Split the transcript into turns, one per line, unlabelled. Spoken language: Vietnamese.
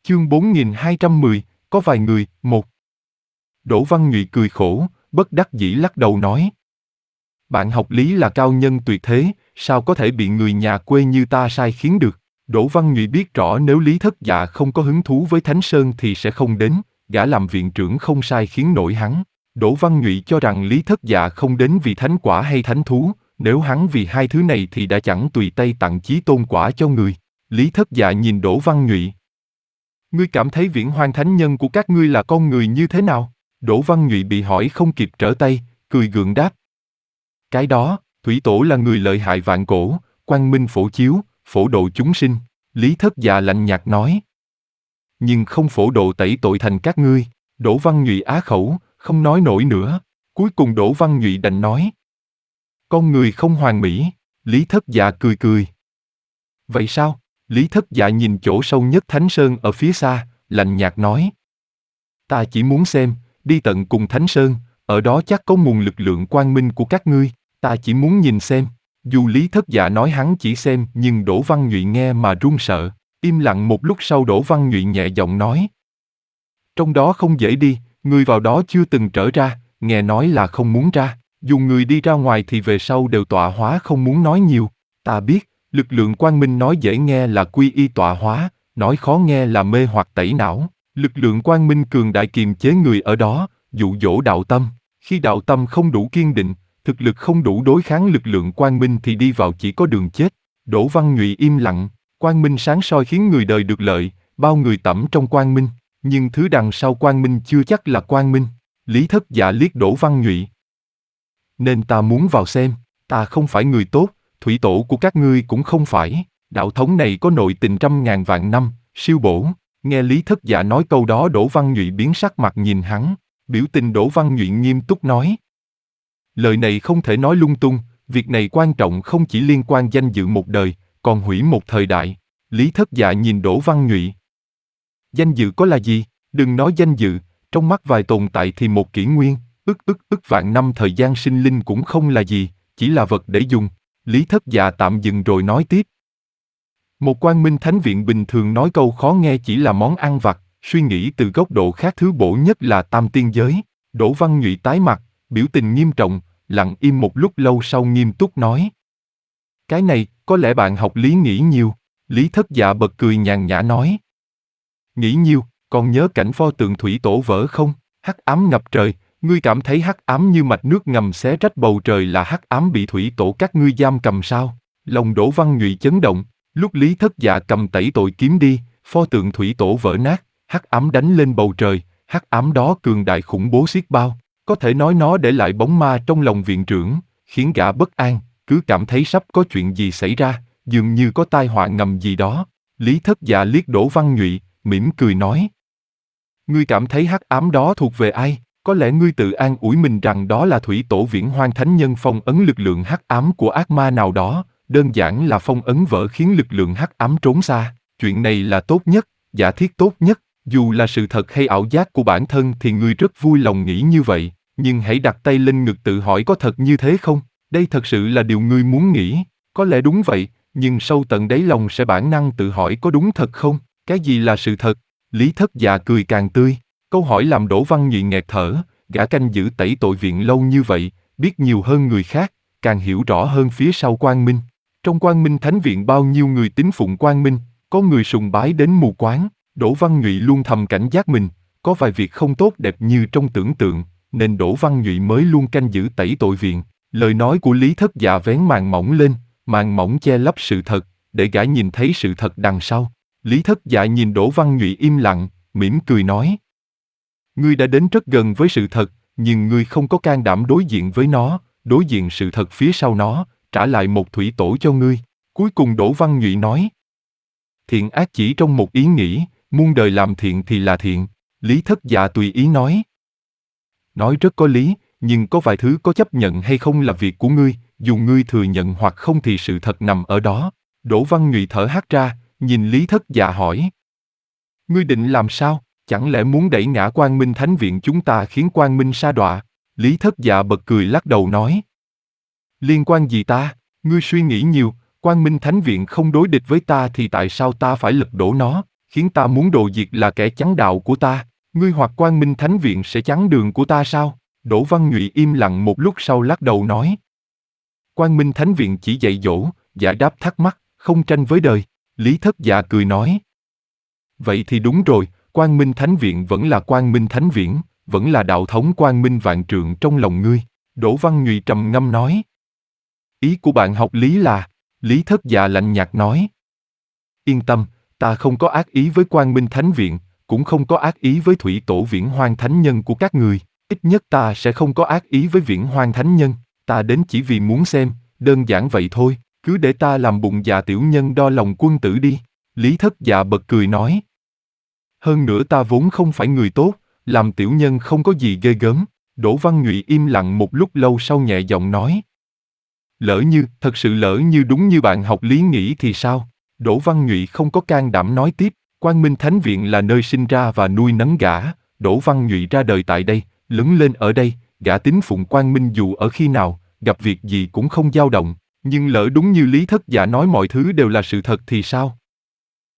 Chương 4210, có vài người, một. Đỗ Văn Nhụy cười khổ, bất đắc dĩ lắc đầu nói. Bạn học lý là cao nhân tuyệt thế, sao có thể bị người nhà quê như ta sai khiến được? Đỗ Văn Nhụy biết rõ nếu Lý Thất Dạ không có hứng thú với Thánh Sơn thì sẽ không đến, gã làm viện trưởng không sai khiến nổi hắn. Đỗ Văn Nhụy cho rằng Lý Thất Dạ không đến vì thánh quả hay thánh thú, nếu hắn vì hai thứ này thì đã chẳng tùy tay tặng chí tôn quả cho người. Lý Thất Dạ nhìn Đỗ Văn Nhụy. Ngươi cảm thấy Viễn Hoang thánh nhân của các ngươi là con người như thế nào? Đỗ Văn Nhụy bị hỏi không kịp trở tay, cười gượng đáp. Cái đó, Thủy Tổ là người lợi hại vạn cổ, quang minh phổ chiếu, phổ độ chúng sinh. Lý Thất Dạ lạnh nhạt nói. Nhưng không phổ độ tẩy tội thành các ngươi. Đỗ Văn Nhụy á khẩu, không nói nổi nữa. Cuối cùng Đỗ Văn Nhụy đành nói. Con người không hoàn mỹ. Lý Thất Dạ cười cười. Vậy sao? Lý Thất Dạ nhìn chỗ sâu nhất Thánh Sơn ở phía xa, lạnh nhạt nói. Ta chỉ muốn xem, đi tận cùng Thánh Sơn, ở đó chắc có nguồn lực lượng quang minh của các ngươi, ta chỉ muốn nhìn xem. Dù Lý Thất Dạ nói hắn chỉ xem, nhưng Đỗ Văn Nhụy nghe mà run sợ. Im lặng một lúc sau Đỗ Văn Nhụy nhẹ giọng nói. Trong đó không dễ đi, người vào đó chưa từng trở ra, nghe nói là không muốn ra. Dù người đi ra ngoài thì về sau đều tọa hóa không muốn nói nhiều. Ta biết, lực lượng quang minh nói dễ nghe là quy y tọa hóa, nói khó nghe là mê hoặc tẩy não. Lực lượng quang minh cường đại kiềm chế người ở đó, dụ dỗ đạo tâm. Khi đạo tâm không đủ kiên định, thực lực không đủ đối kháng lực lượng quang minh thì đi vào chỉ có đường chết. Đỗ Văn Nhụy im lặng, quang minh sáng soi khiến người đời được lợi, bao người tẩm trong quang minh, nhưng thứ đằng sau quang minh chưa chắc là quang minh. Lý Thất Dạ liếc Đỗ Văn Nhụy. Nên ta muốn vào xem, ta không phải người tốt, Thủy Tổ của các ngươi cũng không phải, đạo thống này có nội tình trăm ngàn vạn năm, siêu bổ. Nghe Lý Thất Dạ nói câu đó Đỗ Văn Nhụy biến sắc mặt nhìn hắn, biểu tình Đỗ Văn Nhụy nghiêm túc nói. Lời này không thể nói lung tung, việc này quan trọng không chỉ liên quan danh dự một đời, còn hủy một thời đại. Lý Thất Dạ nhìn Đỗ Văn Nhụy. Danh dự có là gì? Đừng nói danh dự, trong mắt vài tồn tại thì một kỷ nguyên, ức vạn năm thời gian sinh linh cũng không là gì, chỉ là vật để dùng. Lý Thất Dạ tạm dừng rồi nói tiếp. Một quang minh thánh viện bình thường nói câu khó nghe chỉ là món ăn vặt, suy nghĩ từ góc độ khác thứ bổ nhất là tam tiên giới. Đỗ Văn Nhụy tái mặt, biểu tình nghiêm trọng, lặng im một lúc lâu sau nghiêm túc nói. Cái này, có lẽ bạn học lý nghĩ nhiều. Lý Thất Dạ bật cười nhàn nhã nói. Nghĩ nhiều, còn nhớ cảnh pho tượng Thủy Tổ vỡ không? Hắc ám ngập trời, ngươi cảm thấy hắc ám như mạch nước ngầm xé rách bầu trời là hắc ám bị Thủy Tổ các ngươi giam cầm sao? Lòng Đỗ Văn Nhụy chấn động, lúc Lý Thất Dạ cầm tẩy tội kiếm đi, pho tượng Thủy Tổ vỡ nát, hắc ám đánh lên bầu trời, hắc ám đó cường đại khủng bố xiết bao, có thể nói nó để lại bóng ma trong lòng viện trưởng, khiến gã bất an, cứ cảm thấy sắp có chuyện gì xảy ra, dường như có tai họa ngầm gì đó. Lý Thất Dạ liếc Đỗ Văn Nhụy, mỉm cười nói. Ngươi cảm thấy hắc ám đó thuộc về ai? Có lẽ ngươi tự an ủi mình rằng đó là Thủy Tổ Viễn Hoang thánh nhân phong ấn lực lượng hắc ám của ác ma nào đó, đơn giản là phong ấn vỡ khiến lực lượng hắc ám trốn xa. Chuyện này là tốt nhất, giả thiết tốt nhất, dù là sự thật hay ảo giác của bản thân thì ngươi rất vui lòng nghĩ như vậy, nhưng hãy đặt tay lên ngực tự hỏi có thật như thế không? Đây thật sự là điều ngươi muốn nghĩ, có lẽ đúng vậy, nhưng sâu tận đáy lòng sẽ bản năng tự hỏi có đúng thật không? Cái gì là sự thật? Lý Thất Dạ cười càng tươi, câu hỏi làm Đỗ Văn Nhụy nghẹt thở, gã canh giữ tẩy tội viện lâu như vậy, biết nhiều hơn người khác, càng hiểu rõ hơn phía sau Quang Minh. Trong Quang Minh Thánh Viện bao nhiêu người tín phụng Quang Minh, có người sùng bái đến mù quáng, Đỗ Văn Nhụy luôn thầm cảnh giác mình, có vài việc không tốt đẹp như trong tưởng tượng, nên Đỗ Văn Nhụy mới luôn canh giữ tẩy tội viện. Lời nói của Lý Thất Dạ vén màn mỏng lên, màn mỏng che lấp sự thật, để gã nhìn thấy sự thật đằng sau. Lý Thất Dạ nhìn Đỗ Văn Nhụy im lặng, mỉm cười nói. Ngươi đã đến rất gần với sự thật, nhưng ngươi không có can đảm đối diện với nó, đối diện sự thật phía sau nó, trả lại một Thủy Tổ cho ngươi. Cuối cùng Đỗ Văn Nhụy nói. Thiện ác chỉ trong một ý nghĩ, muôn đời làm thiện thì là thiện. Lý Thất Dạ tùy ý nói. Nói rất có lý, nhưng có vài thứ có chấp nhận hay không là việc của ngươi, dù ngươi thừa nhận hoặc không thì sự thật nằm ở đó. Đỗ Văn Nhụy thở hắt ra, nhìn Lý Thất Dạ hỏi. Ngươi định làm sao? Chẳng lẽ muốn đẩy ngã Quang Minh Thánh Viện chúng ta khiến Quang Minh sa đọa? Lý Thất Dạ bật cười lắc đầu nói. Liên quan gì ta? Ngươi suy nghĩ nhiều, Quang Minh Thánh Viện không đối địch với ta thì tại sao ta phải lật đổ nó? khiến ta muốn đồ diệt là kẻ chắn đạo của ta. Ngươi hoặc Quang Minh Thánh Viện sẽ chắn đường của ta sao? Đỗ Văn Nhụy im lặng một lúc sau lắc đầu nói. Quang Minh Thánh Viện chỉ dạy dỗ, giải đáp thắc mắc, không tranh với đời. Lý Thất Dạ cười nói. Vậy thì đúng rồi, Quang Minh Thánh Viện vẫn là Quang Minh Thánh Viễn, vẫn là đạo thống Quang Minh vạn trượng trong lòng ngươi. Đỗ Văn Nhụy trầm ngâm nói. Ý của bạn học lý là, Lý Thất Dạ lạnh nhạt nói. Yên tâm, ta không có ác ý với Quang Minh Thánh Viện, cũng không có ác ý với Thủy Tổ Viễn Hoang Thánh Nhân của các người. Ít nhất ta sẽ không có ác ý với Viễn Hoang Thánh Nhân, ta đến chỉ vì muốn xem, đơn giản vậy thôi, cứ để ta làm bụng dạ tiểu nhân đo lòng quân tử đi. Lý Thất Dạ bật cười nói. Hơn nữa ta vốn không phải người tốt, làm tiểu nhân không có gì ghê gớm. Đỗ Văn Nhụy im lặng một lúc lâu sau nhẹ giọng nói. Thật sự lỡ như đúng như bạn học lý nghĩ thì sao? Đỗ Văn Nhụy không có can đảm nói tiếp, Quang Minh Thánh Viện là nơi sinh ra và nuôi nấng gã, Đỗ Văn Nhụy ra đời tại đây, lớn lên ở đây, gã tín phụng Quang Minh dù ở khi nào, gặp việc gì cũng không dao động, nhưng lỡ đúng như Lý Thất Dạ nói mọi thứ đều là sự thật thì sao?